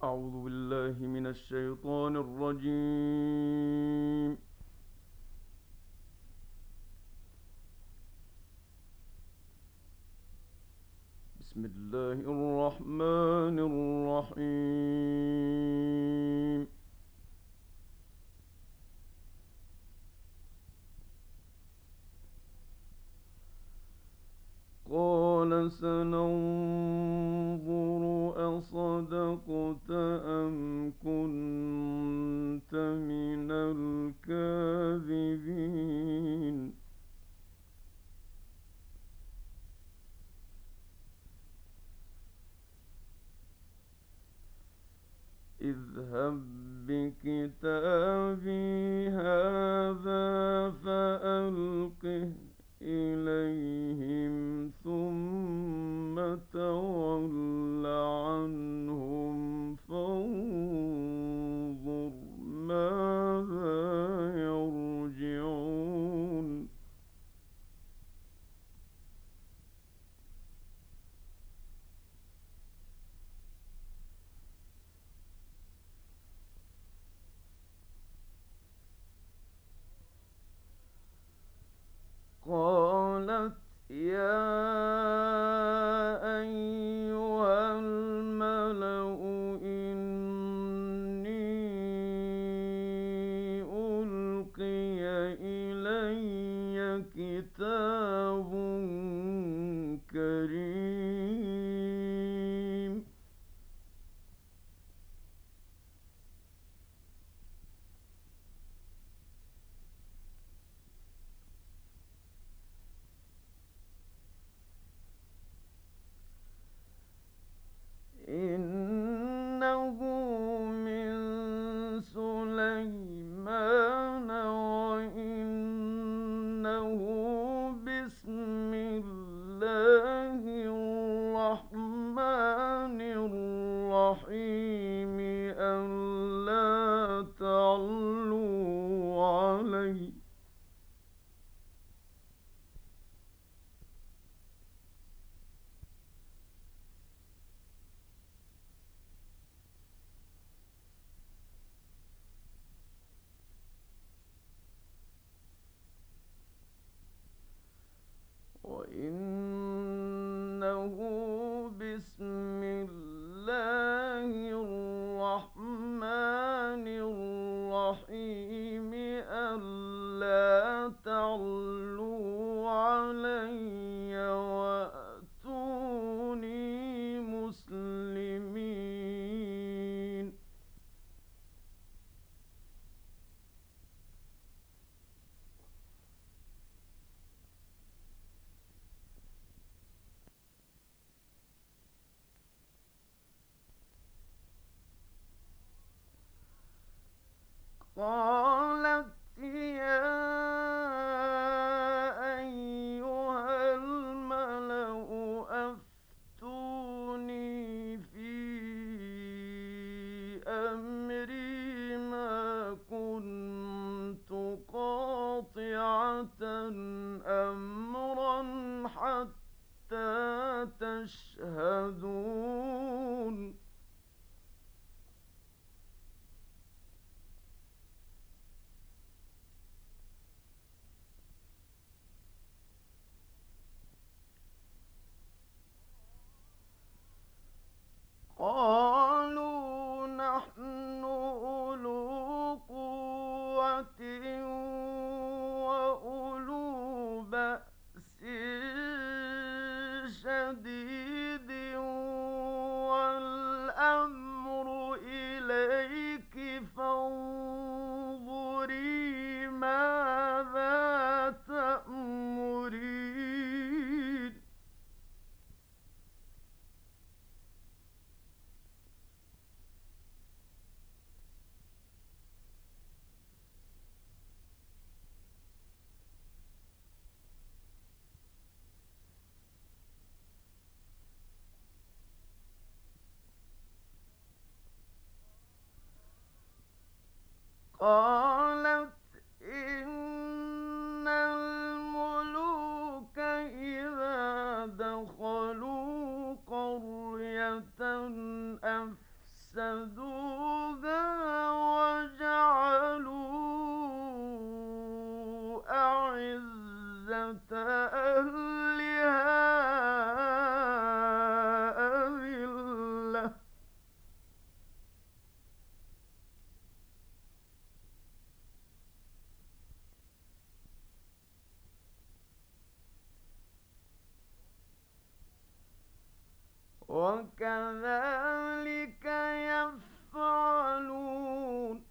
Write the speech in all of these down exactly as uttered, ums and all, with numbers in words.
أعوذ بالله من الشيطان الرجيم. بسم الله الرحمن الرحيم. قال سننظر أصدقت أم كنت من الكاذبين. اذهب بكتابي هذا فألقه إليهم ثم تول عنهم فانظر ماذا يرجعون. قالت يا أيها الملأ إني ألقي إلي كتاب كريم. إنه من سليمان وإنه بسم الله الرحمن الرحيم ألا تعلوا علي وإنه بسم الله الرحمن الرحيم ألا تعلوا علي وأتوني مسلمين. قالت يا أيها الملأ أفتوني في أمري ما كنت قاطعة أمرا حتى تشهدون. قالوا نحن أولو قوة وأولو بأس شديد والأمر إليك فانظري ماذا تأمرين. قالت إن الملوك إذا دخلوا قرية أفسدوها وجعلوا أعزة أهلها أذلة وكذلك يفعلون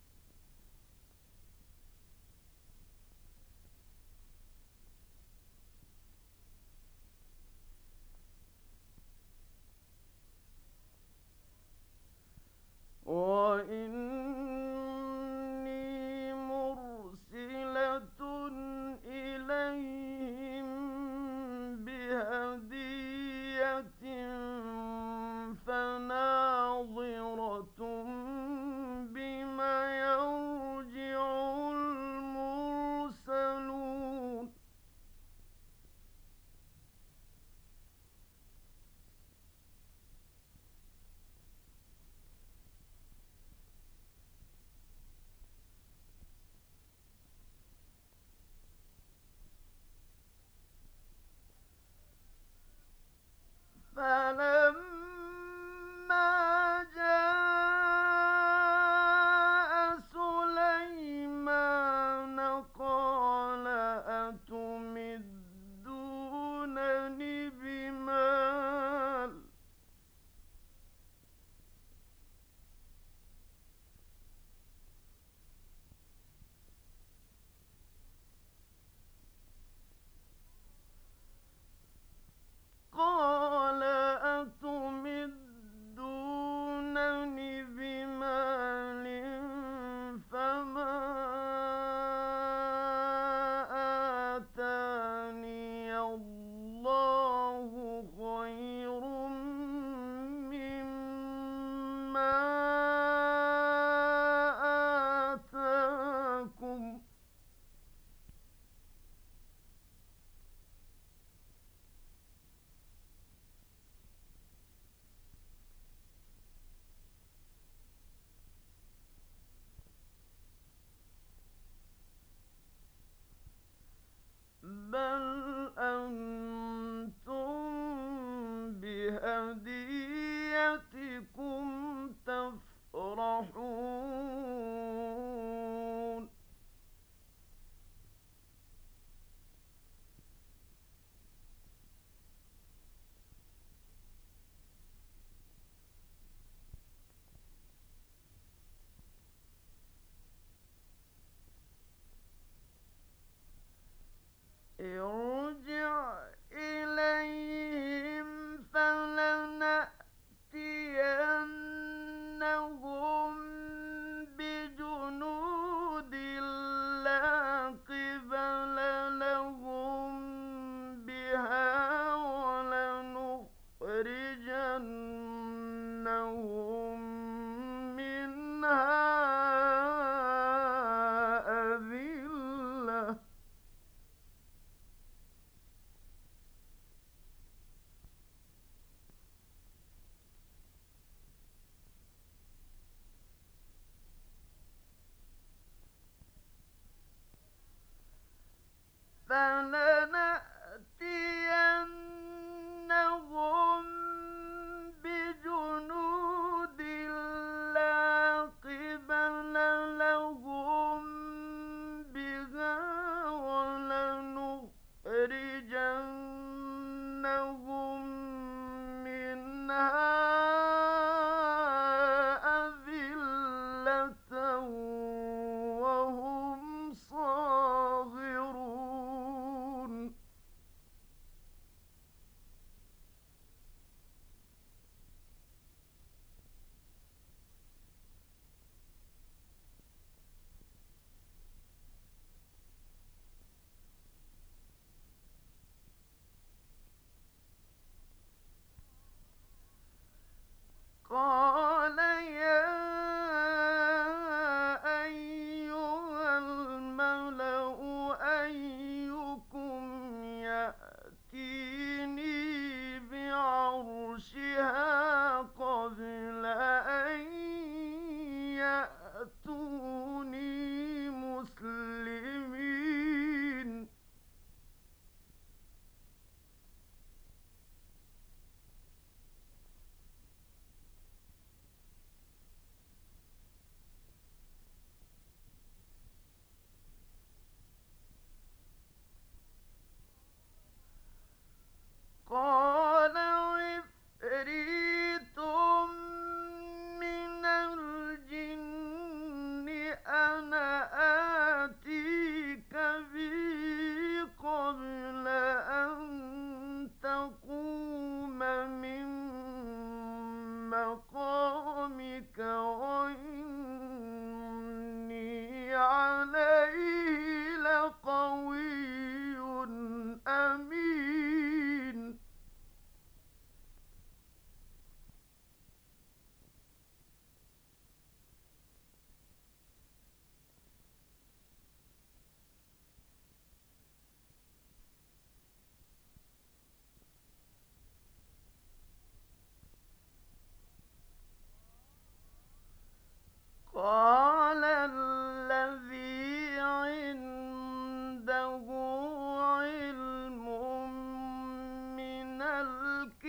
وإني مرسلة إليهم بهدية فناظرة بما يرجع المرسلون فلما جاء سليمان قال أتمدونني بمال قال أتمدونني بمال فما آتاني الله خير مما آتاكم بل أنتم بهديتكم تفرحون ارجع إليهم فلنأتينهم بجنود لا قبل لهم بها ولنخرجنهم منها أذلة فلنأتينهم بجنود لا قبل لهم بها ولنخرجنهم منها أذلة وهم صاغرون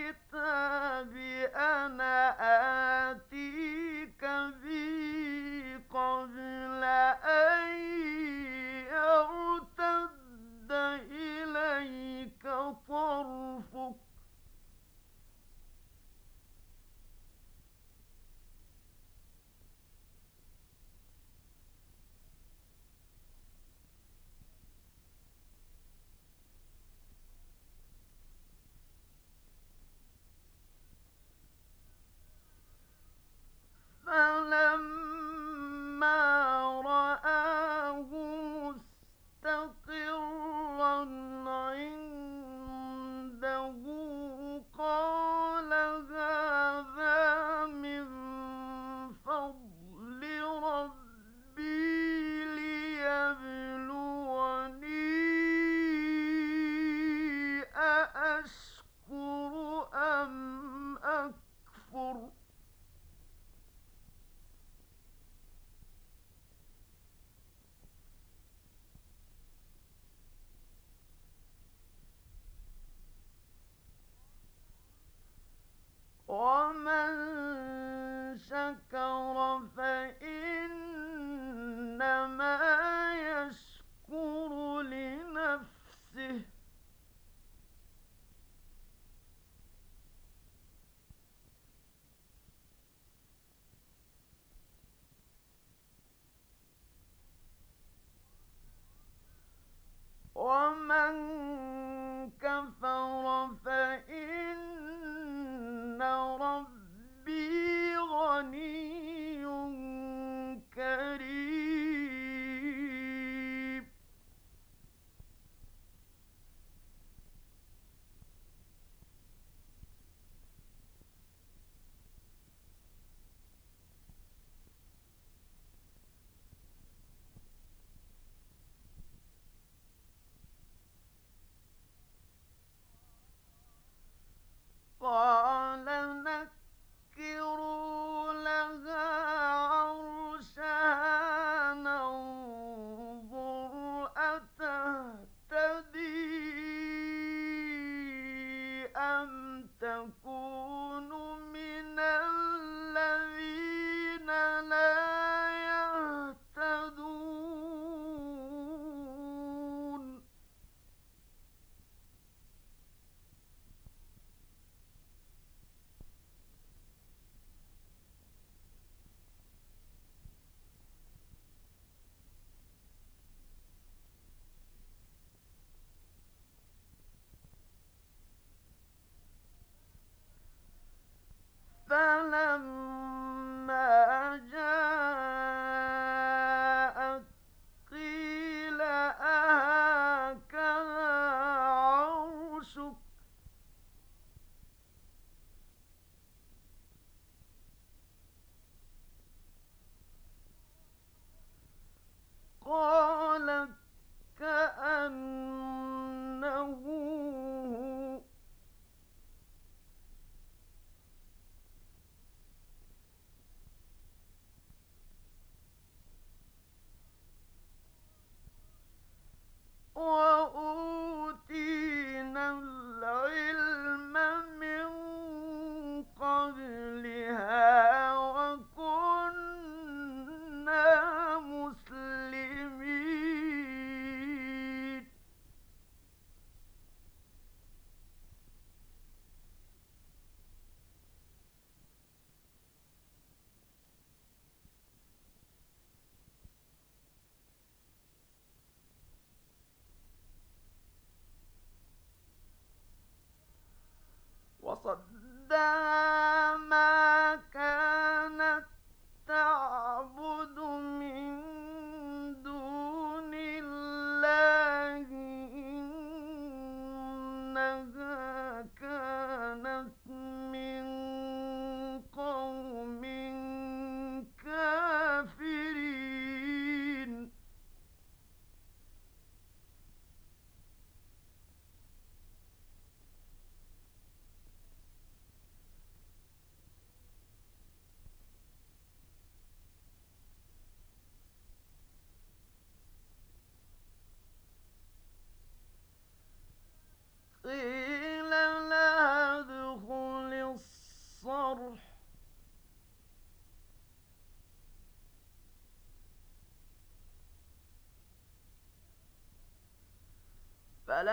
الكتاب أنا آتيك به قبل أن يرتد إليك طرفك فلما رآه مستقرا عنده قال هذا من فضل ربي ليبلوني أأشكر أم أكفر ومن شكر فإنما يشكر لنفسه ومن كفر فإن ربي غني كريم قال نكروا لها عرشها ننظر أتهتدي أم تكون من الذين لا يهتدون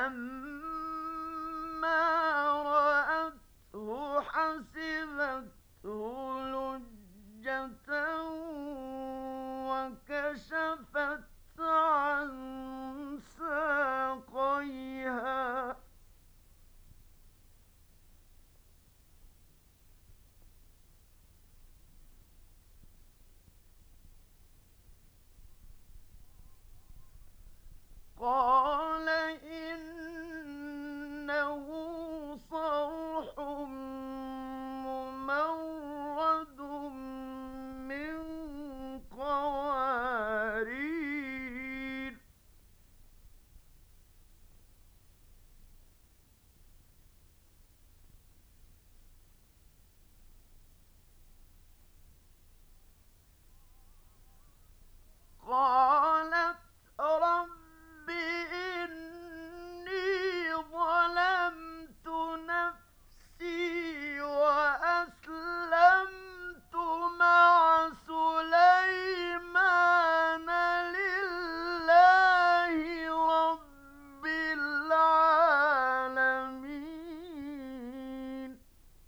فلما رأته حسبته لجة وكشفت عن ساقيها قال إنه صرح ممرد من قوارير قالت رب إني ظلمت نفسي وأسلمت مع سليمان لله رب العالمين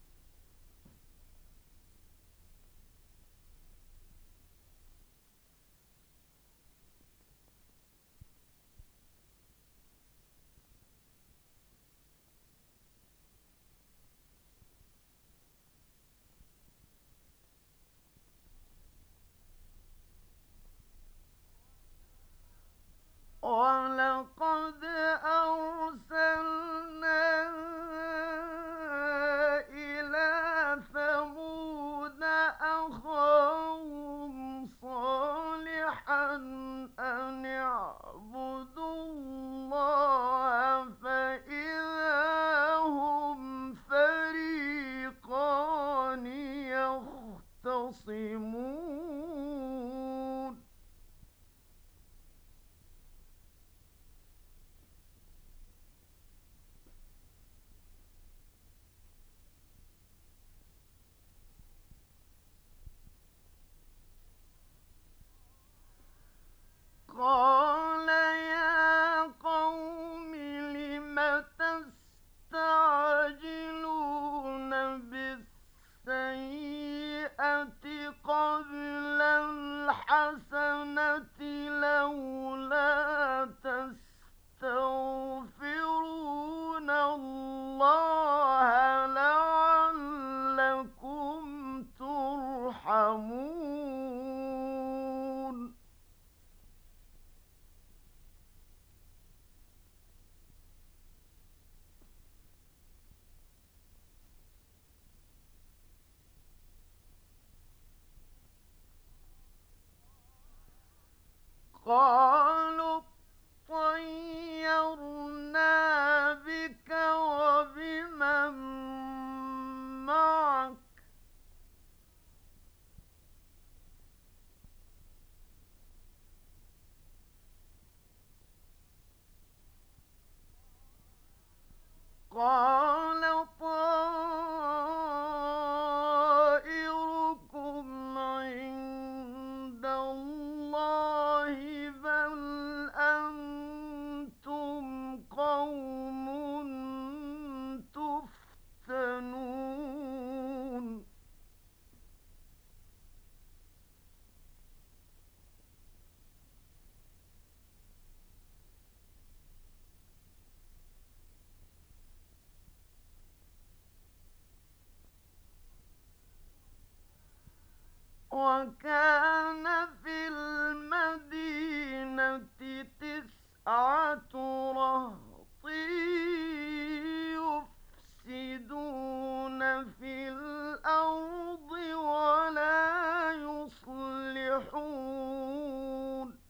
ولقد أرسلنا إلى ثمود أخاهم صالحا أن اعبدوا الله فإذا هم فريقان يختصمون قال يا قوم لم تستعجلون بالسيئة قبل الحسنة لولا تستغفرون الله لعلكم ترحمون قالوا اطيرنا بك وبمن معك قال طائركم عند الله بل أنتم قوم تفتنون وكان في المدينة تسعة رهط يفسدون في الأرض ولا يصلحون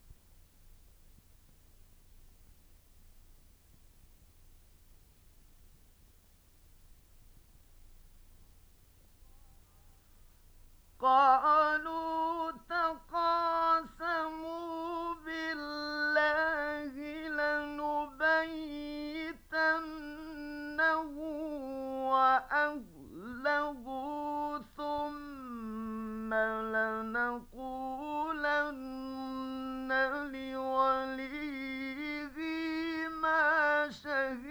قالوا تقاسموا بالله لنبيتنه وأهله ثم لنقولن لوليه ما شهدنا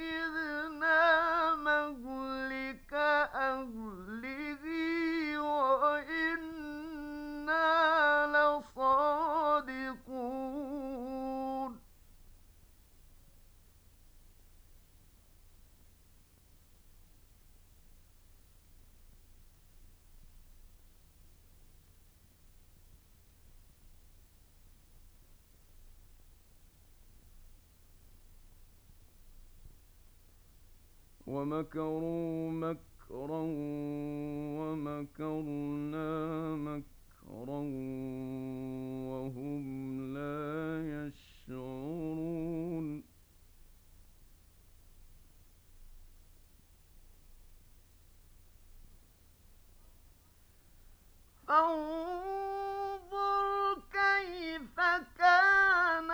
ومكروا مكرا ومكرنا مكرا وهم لا يشعرون فانظر كيف كان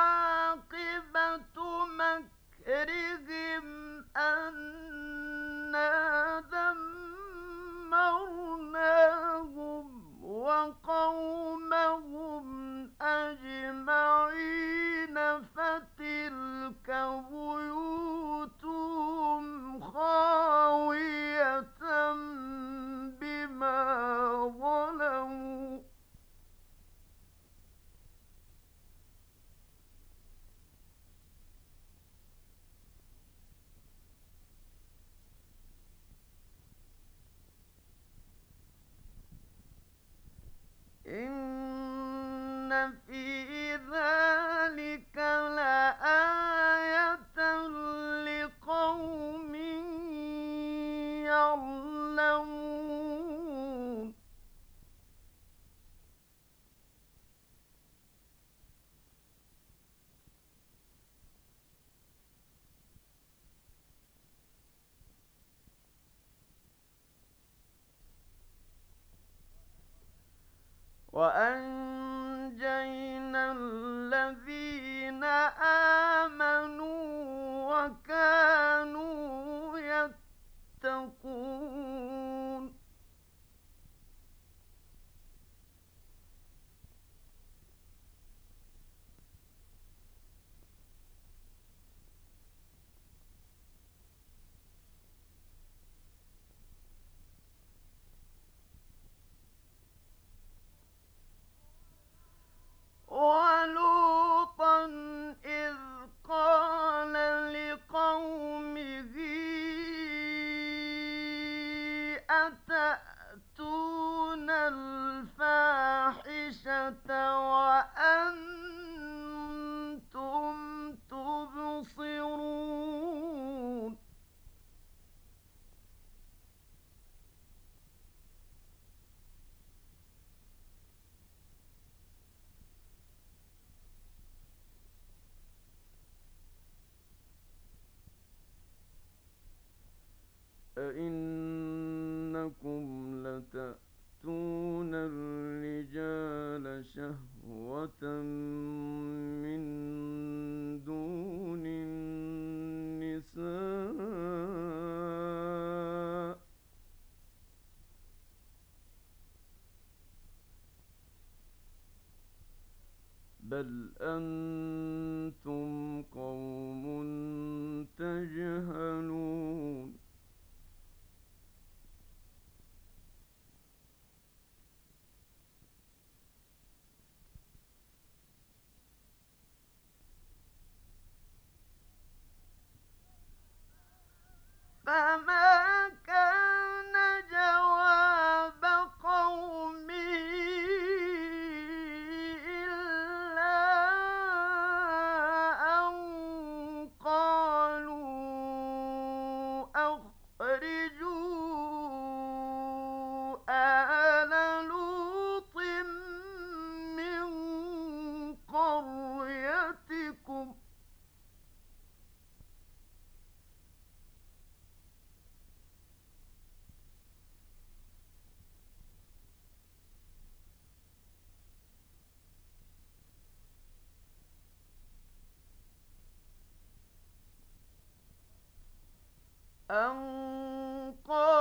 عاقبة مكرهم أنا دمرناهم وقومهم أجمعين فتلك بيوتهم خاوية بما ظلموا إن في ذلك لآية لقوم يعلمون وأنجينا الذين آمنوا وكانوا يتقون ولوطا إذ قال لقومه أتأتون الفاحشة وأنتم تبصرون أئنكم لتأتون الرجال شهوة من دون النساء بل أنتم قوم تجهلون فما كان جواب قومه إلا أن قالوا أخرجوا آل لوط من قريتكم أن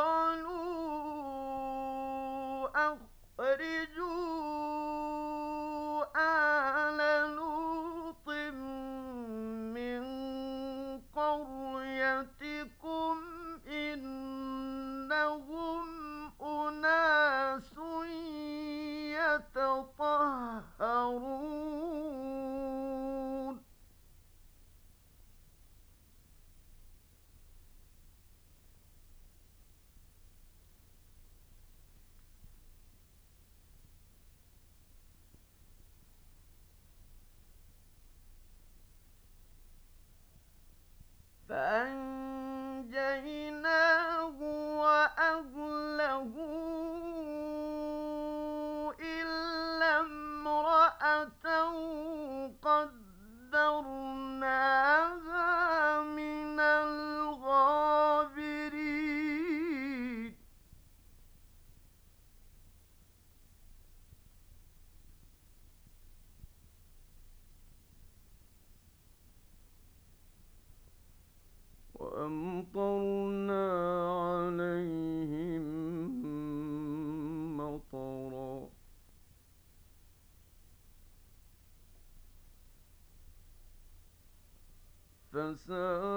قالوا أخرجوا آل لوط من قريتكم إنهم أناس يتطهرون فأنجيناه ساء